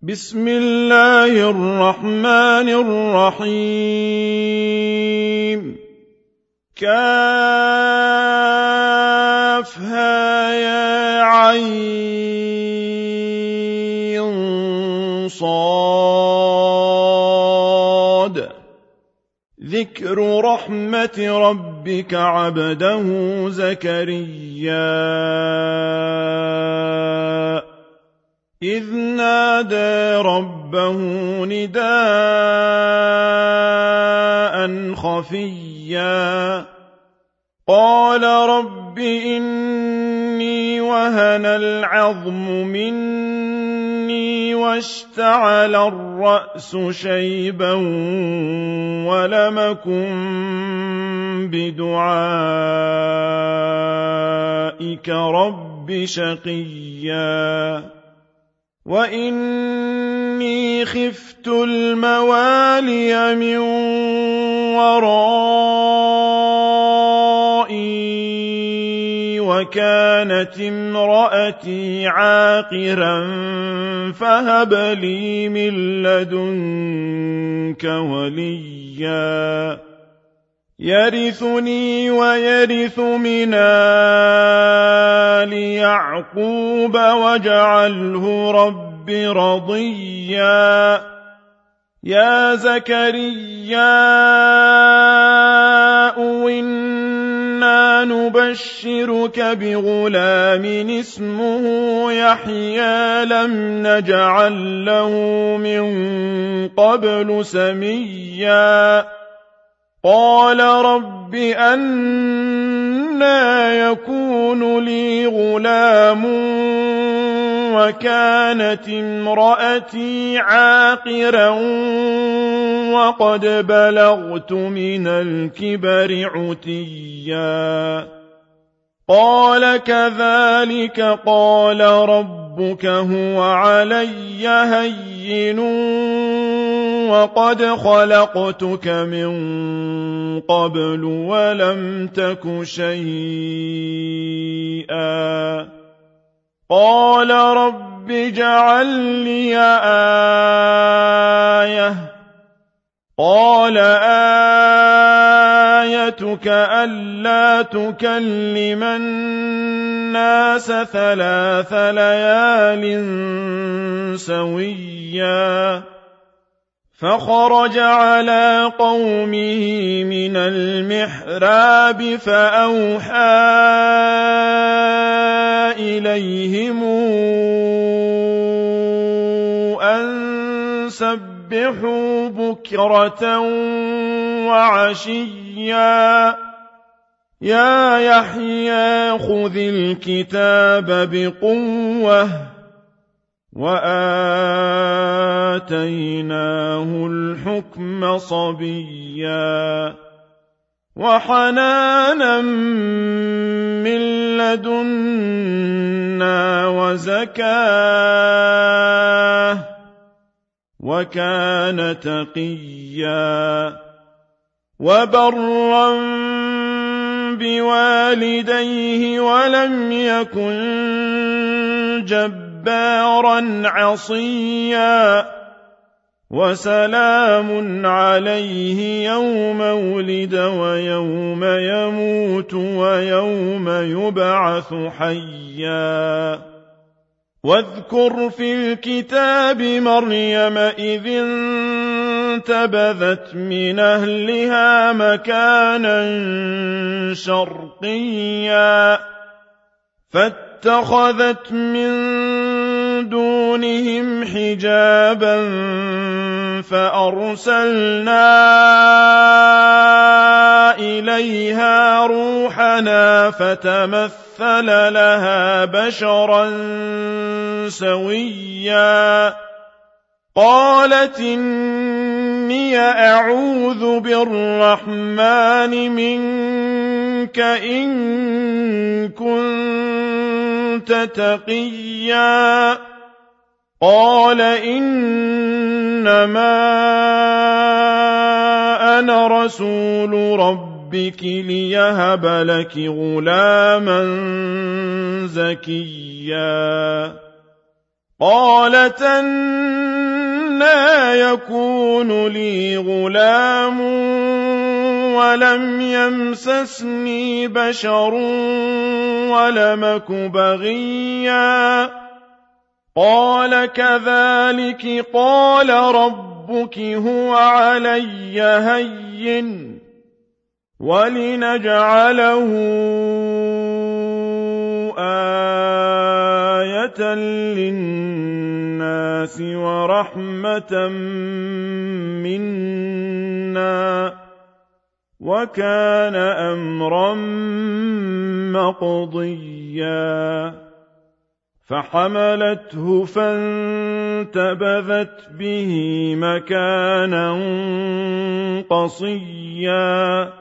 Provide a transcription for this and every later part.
بسم الله الرحمن الرحيم. كافها يا عين صاد. ذكر رحمة ربك عبده زكريا إذ نادى ربه نداء خفيا قال رب إني وهن العظم مني واشتعل الرأس شيبا ولم أكن بدعائك رب شقيا وإني خفت الموالي من ورائي وكانت امرأتي عاقرا فهب لي من لدنك وليا يرثني ويرث من آل يعقوب واجعله رب رضيا يا زكريا إنا نبشرك بغلام اسمه يحيى لم نجعل له من قبل سميا قال رب أنى يكون لي غلام وكانت امرأتي عاقرا وقد بلغت من الكبر عتيا قال كذلك قال ربك هو علي هين وقد خلقتك من قبل ولم تك شيئا قال رب اجعل لي آية قال آيتك ألا تكلم الناس 3 ليال سويا فخرج على قومه من المحراب فأوحى إليهم أن سبحوا بكرة وعشيا يا يحيى خذ الكتاب بقوة وآتيناه الحكم صبيا وحنانا من لدنا وزكاة وكان تقيا وبرا بوالديه ولم يكن جبارا عصيا وسلام عليه يوم ولد ويوم يموت ويوم يبعث حيا واذكر في الكتاب مريم إذ انتبذت من أهلها مكانا شرقيا فاتخذت من دونهم حجابا فأرسلنا إليها روحنا فتمثل لها بشرا سويا قالت إني أعوذ بالرحمن منك إن كنت تقيا قال إنما أنا رسول ربك ليهب لك غلاما زكيا قالت أَنَّىٰ يَكُونُ لِي غُلَامٌ وَلَمْ يَمْسَسْنِي بَشَرٌ وَلَمْ أَكُ بَغِيًّا قَالَ كَذَٰلِكِ قَالَ رَبُّكِ هُوَ عَلَيَّ هَيِّنٌ وَلِنَجْعَلَهُ آيَةً لِّلنَّاسِ وَرَحْمَةً مِّنَّا وَكَانَ أَمْرًا مَّقْضِيًّا فَحَمَلَتْهُ فَانتَبَذَتْ بِهِ مَكَانًا قَصِيًّا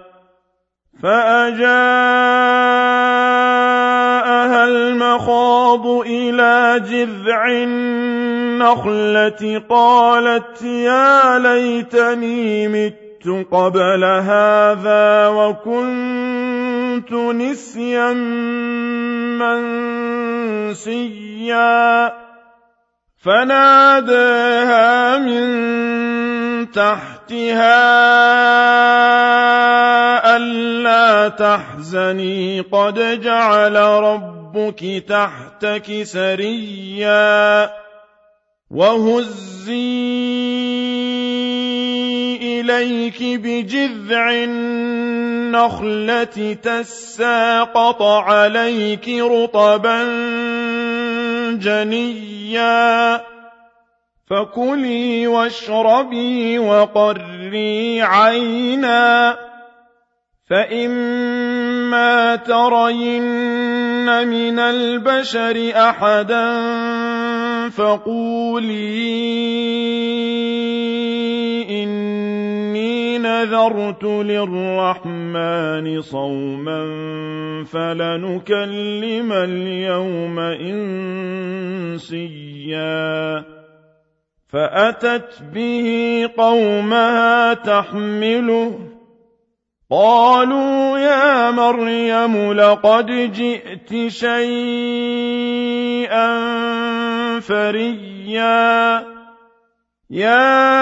فَأَجَاءَهَا الْمَخَاضُ إِلَىٰ جِذْعِ النَّخْلَةِ قَالَتْ يَا لَيْتَنِي مِتُّ قَبْلَ هَٰذَا وَكُنتُ نِسْيًا مَّنسِيًّا فَنَادَاهَا مِن تَحْتِهَا أَلَّا تَحْزَنِي قَدْ جَعَلَ رَبُّكِ تَحْتَكِ سَرِيًّا وَهُزِّي إِلَيْكِ بِجِذْعِ النَّخْلَةِ تَسَاقَطْ عَلَيْكِ رُطَبًا جَنِيًّا فَكُلِي وَاشْرَبِي وَقَرِّي عَيْنًا فَإِمَّا تَرَيِنَّ مِنَ الْبَشَرِ أَحَدًا فَقُولِي إِنِّي نَذَرْتُ لِلرَّحْمَٰنِ صَوْمًا فَلَنُكَلِّمَ الْيَوْمَ إِنسِيًّا فَأَتَتْ بِهِ قَوْمَهَا تَحْمِلُهُ قَالُوا يَا مَرْيَمُ لَقَدْ جِئْتِ شَيْئًا فَرِيًّا يَا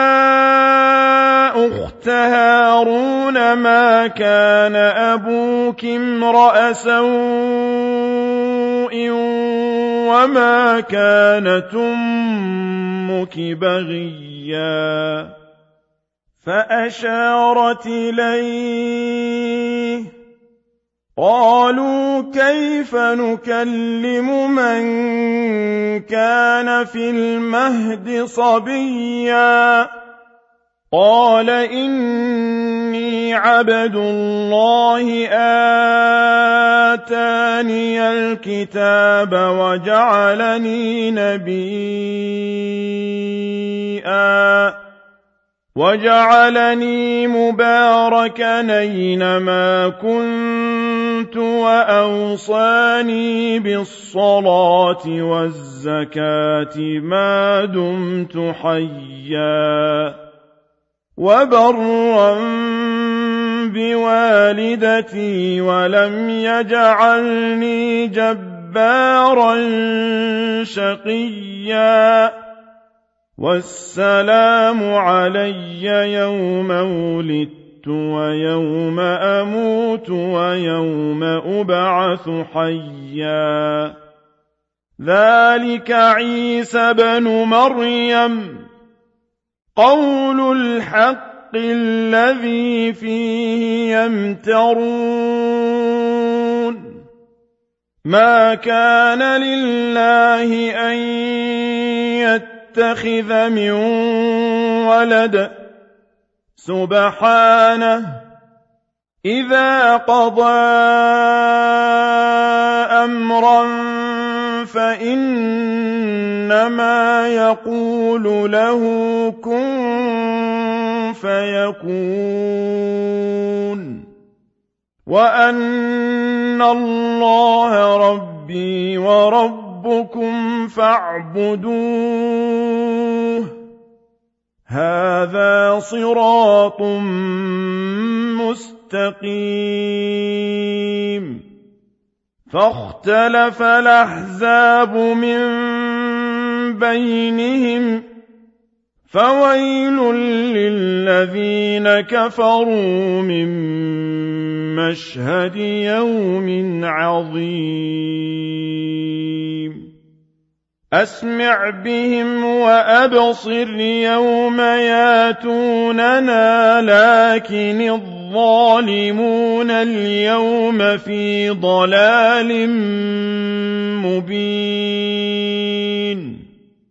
أُخْتَ هَارُونَ مَا كَانَ أَبُوكِ امْرَأَ سَوْءٍ وَمَا كَانَتْ أُمُّكِ بَغِيًّا فَأَشَارَتْ إِلَيْهِ قَالُوا كَيْفَ نُكَلِّمُ مَن كَانَ فِي الْمَهْدِ صَبِيًّا قَالَ إِنِّي عَبْدُ اللَّهِ آتَانِيَ الْكِتَابَ وَجَعَلَنِي مُبَارَكًا أَيْنَمَا كُنتُ وَأَوْصَانِي بِالصَّلَاةِ وَالزَّكَاةِ مَا دُمْتُ حَيًّا وَبَرًّا بِوَالِدَتِي وَلَمْ يَجْعَلْنِي جَبَّارًا شَقِيًّا وَالسَّلَامُ عَلَيَّ يَوْمَ وُلِدتُّ وَيَوْمَ أَمُوتُ وَيَوْمَ أُبْعَثُ حَيًّا ذَلِكَ عِيسَى ابْنُ مَرْيَمَ قَوْلُ الْحَقِّ الَّذِي فِيهِ يَمْتَرُونَ مَا كَانَ لِلَّهِ أَن يَتَّخِذَ مِن وَلَدٍ سُبْحَانَهُ إِذَا قَضَىٰ أَمْرًا فَإِنَّمَا يَقُولُ لَهُ كُن فَيَكُونُ وَأَنَّ اللَّهَ رَبِّي وَرَبُّكُمْ فَاعْبُدُوهُ هَٰذَا صِرَاطٌ مُّسْتَقِيمٌ فَاخْتَلَفَ الْأَحْزَابُ مِن بَيْنِهِمْ فويل للذين كفروا من مشهد يوم عظيم أسمع بهم وأبصر يوم ياتوننا لكن الظالمون اليوم في ضلال مبين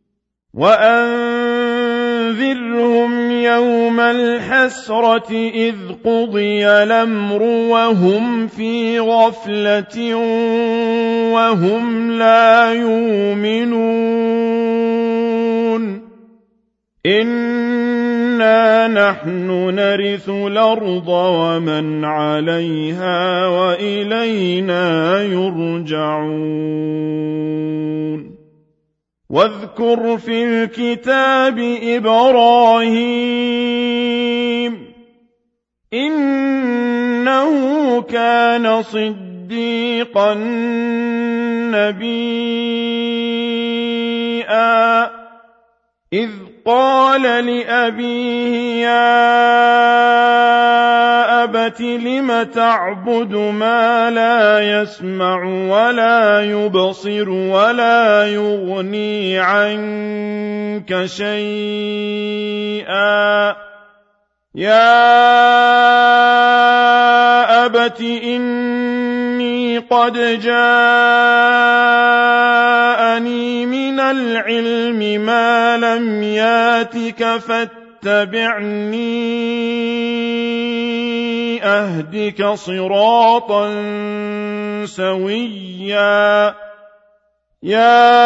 وأنذرهم يوم الحسرة إذ قضي الأمر وهم في غفلة وهم لا يؤمنون إنا نحن نرث الأرض ومن عليها وإلينا يرجعون واذكر في الكتاب إبراهيم إنه كان صديقا نبيا إذ قال لأبيه يا أبت لم تعبد ما لا يسمع ولا يبصر ولا يغني عنك شيئا يا أبت إني قد جاءني من العلم ما لم ياتك فاتبعني أهدك صراطا سويا يا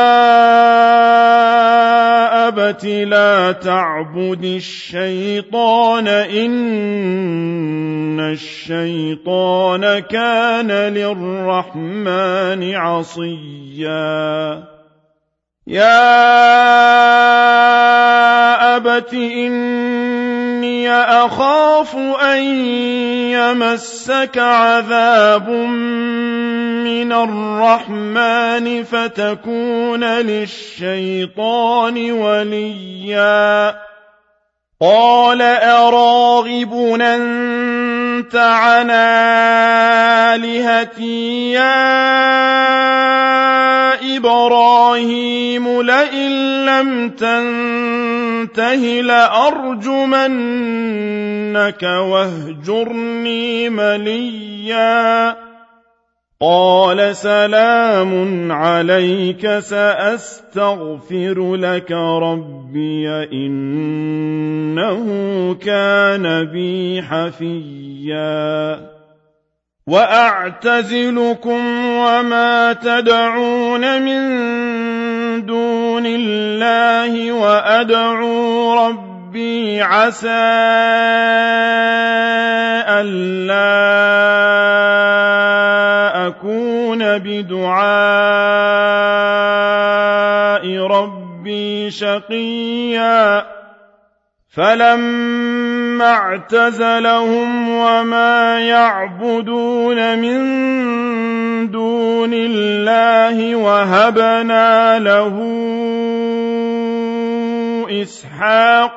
أبت لا تعبد الشيطان إن الشيطان كان للرحمن عصيا يا أبت إني أخاف أن يمسك عذاب من الرحمن فتكون للشيطان وليا قال أراغب أنت عن آلهتي يا إبراهيم لئن لم تنته لأرجمنك واهجرني مليا قال سلام عليك سأستغفر لك ربي إنه كان بي حفيا وأعتزلكم وما تدعون من دون الله وأدعو ربي عسى ألا أكون بدعاء ربي شقيا فلما اعتزلهم وما يعبدون من دون الله وهبنا له إسحاق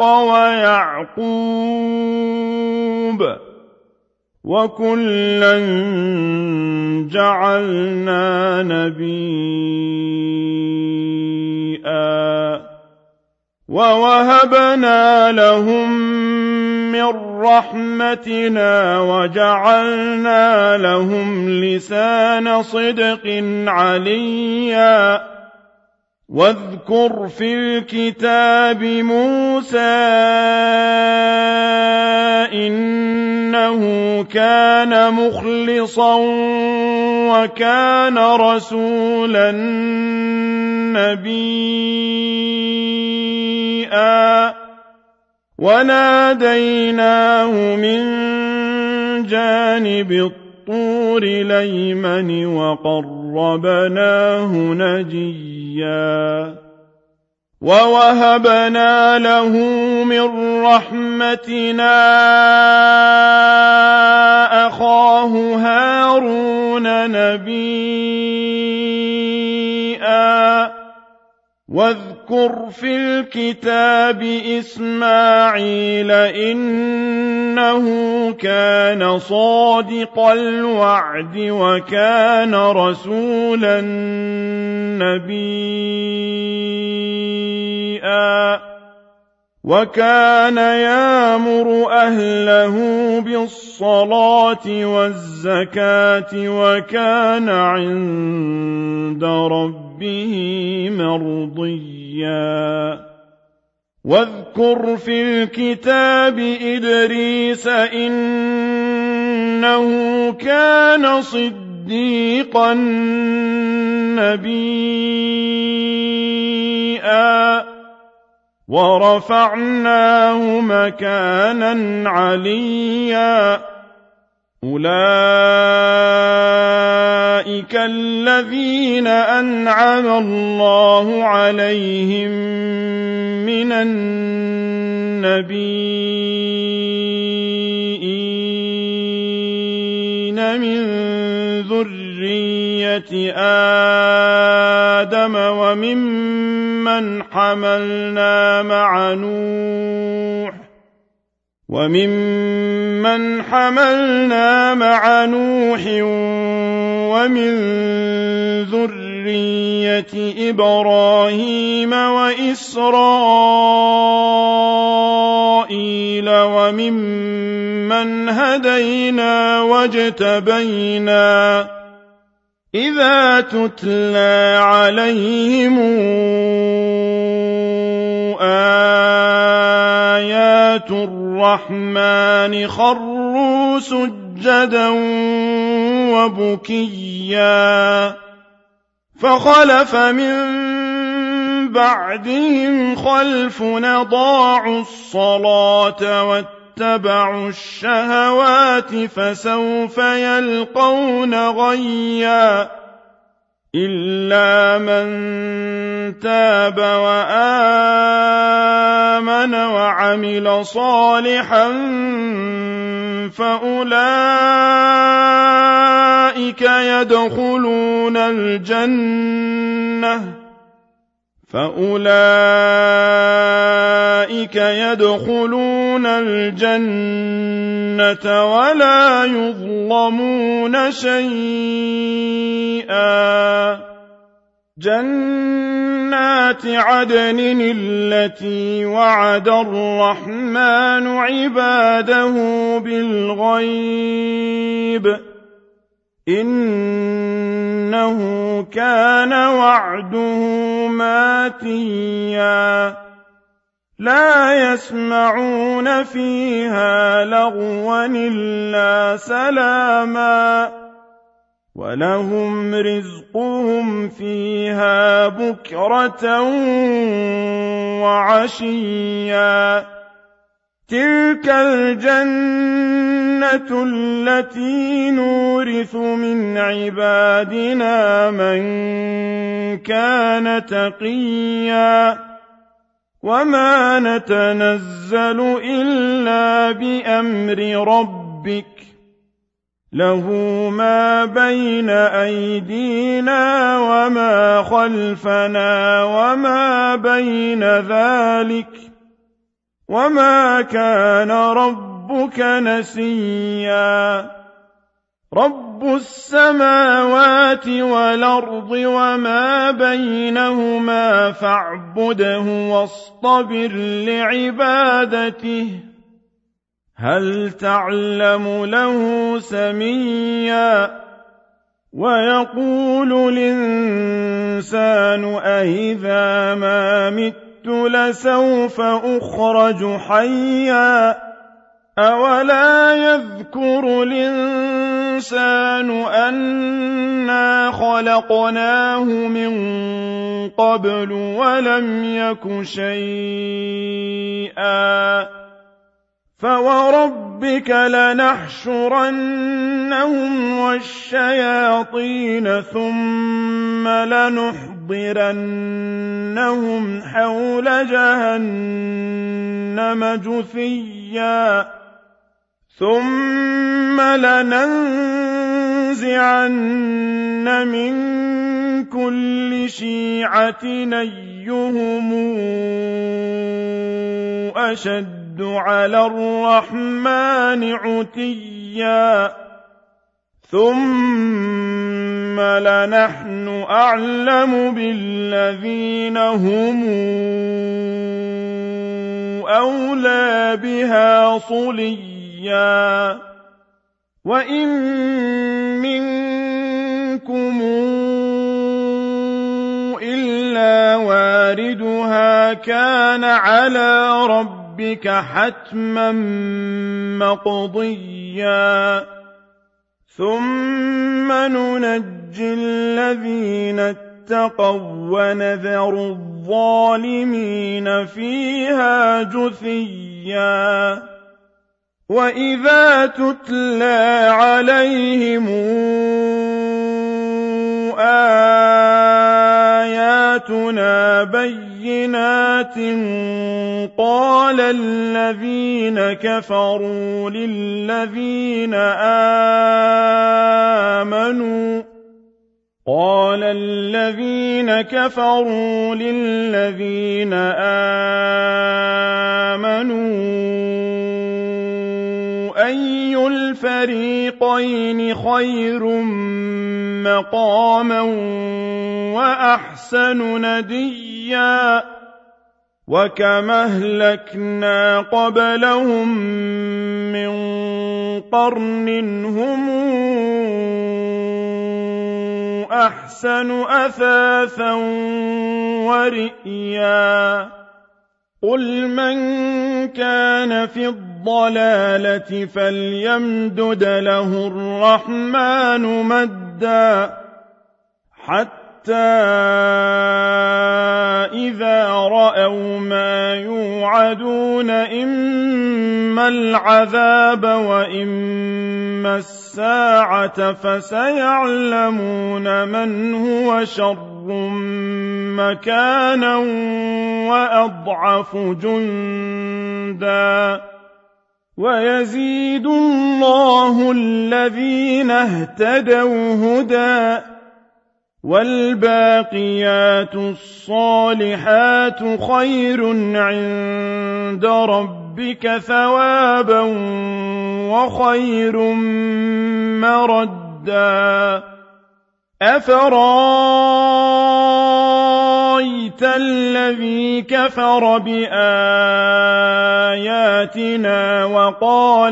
ويعقوب وكلا جعلنا نبيا ووهبنا لهم من رحمتنا وجعلنا لهم لسان صدق عليا واذكر في الكتاب موسى إنه كان مخلصا وكان رسولا نبيا وناديناه من جانب الطور الأيمن وقربناه نجيا ووهبنا له من رحمتنا أخاه هارون نبيا واذكر في الكتاب إسماعيل إنه كان صادق الوعد وكان رسولا نبيا وكان يأمر أهله بالصلاة والزكاة وكان عند ربه مرضيا واذكر في الكتاب إدريس إنه كان صديقا نبيا ورفعناه مكانا عليا أولئك الذين أنعم الله عليهم من النبيين من ذرية آدم وممن حملنا مع نوح ومن ذرية إبراهيم وإسرائيل وممن هدينا واجتبينا إذا تتلى عليهم آيات الرحمن خروا سجدا وبكيا فخلف من بعدهم خلف أضاعوا الصلاة واتبعوا الشهوات فسوف يلقون غيا إلا من تاب وآمن وعمل صالحا فأولئك يدخلون الجنة ولا يظلمون شيئا جنات عدن التي وعد الرحمن عباده بالغيب إنه كان وعده ماتيا لا يسمعون فيها لغوا إلا سلاما ولهم رزقهم فيها بكرة وعشيا تلك الجنة التي نورث من عبادنا من كان تقيا وما نتنزل إلا بأمر ربك له ما بين أيدينا وما خلفنا وما بين ذلك وما كان ربك نسيا رب السماوات والأرض وما بينهما فاعبده واصطبر لعبادته هل تعلم له سميا ويقول الإنسان أإذا ما مت لسوف أخرج حيا أولا يذكر الإنسان أنا خلقناه من قبل ولم يك شيئا فوربك لنحشرنهم والشياطين ثم لنحضرنهم حول جهنم جثيا ثم لننزعن من كل شيعة أيهم أشد على الرحمن عتيا ثم لنحن أعلم بالذين هم أولى بها صليا وإن منكم إلا واردها كان على ربك حتما مقضيا ثم ننجي الذين اتقوا ونذر الظالمين فيها جثيا وإذا تتلى عليهم آياتنا بينات قال الذين كفروا للذين آمنوا أي الفريقين خير مقاما وأحسن نديا وكما أهلكنا قبلهم من قرن هم أحسن أثاثا ورئيا قل من كان في الضلالة فليمدد له الرحمن مدا حتى إذا رأوا ما يوعدون إما العذاب وإما الساعة فسيعلمون من هو شر مكانا وأضعف جندا ويزيد الله الذين اهتدوا هدى والباقيات الصالحات خير عند ربك ثوابا وخير مردا أفرأيت الذي كفر بآياتنا وقال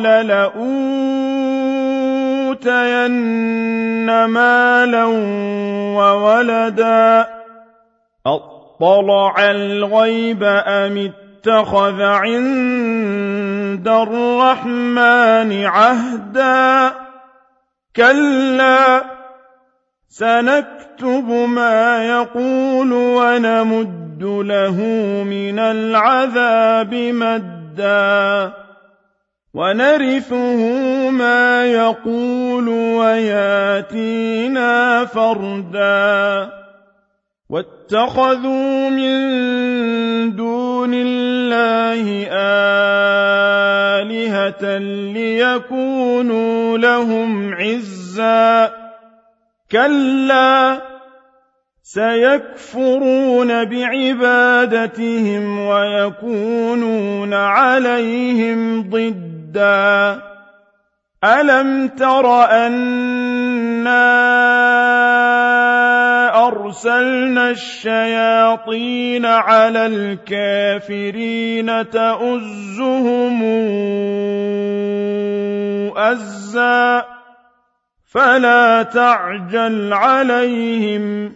لأوتين مالا وولدا أطلع الغيب أم اتخذ عند الرحمن عهدا كلا سنكتب ما يقول ونمد له من العذاب مدا ونرثه ما يقول وياتينا فردا واتخذوا من دون الله آلهة ليكونوا لهم عزا كلا سيكفرون بعبادتهم ويكونون عليهم ضدا ألم تر أنا أرسلنا الشياطين على الكافرين تؤزهم أزا فلا تعجل عليهم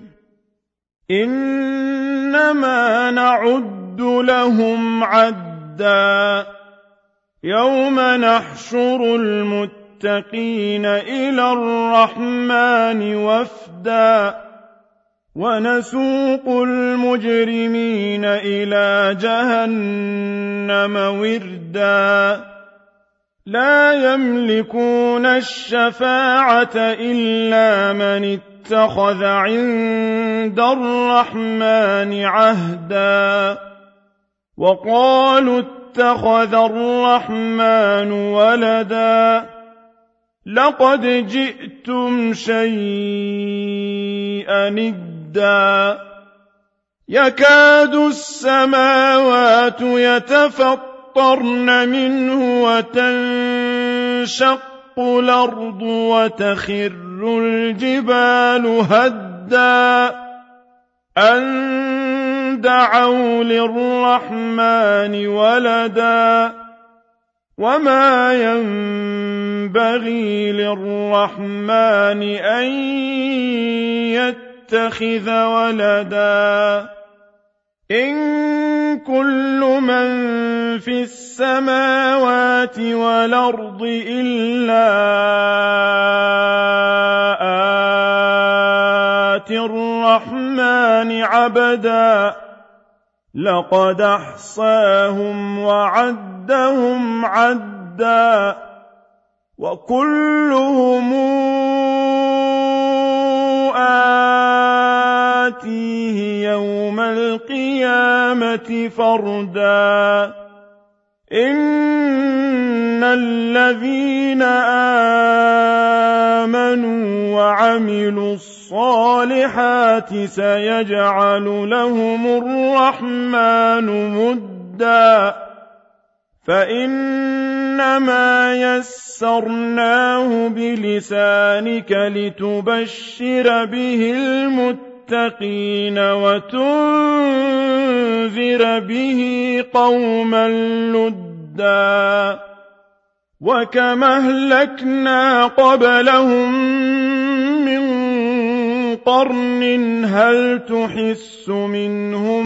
إنما نعد لهم عدا يوم نحشر المتقين إلى الرحمن وفدا ونسوق المجرمين إلى جهنم وردا لا يملكون الشفاعة إلا من اتخذ عند الرحمن عهدا وقالوا اتخذ الرحمن ولدا لقد جئتم شيئا ودا يكاد السماوات يتفطرن منه وتنشق الأرض وتخر الجبال هدا أن دعوا للرحمن ولدا وما ينبغي للرحمن أن يتخذ ولدا إن كل من في السماوات والأرض إلا آتي الرحمن عبدا لقد أحصاهم وعدهم عدا وكلهم آتيه يوم القيامة فردا إن الذين آمنوا وعملوا الصالحات سيجعل لهم الرحمن ودا فإنما يسرناه بلسانك لتبشر به المتقين وتنذر به قوما لدا وكما أهلكنا قبلهم من قرن هل تحس منهم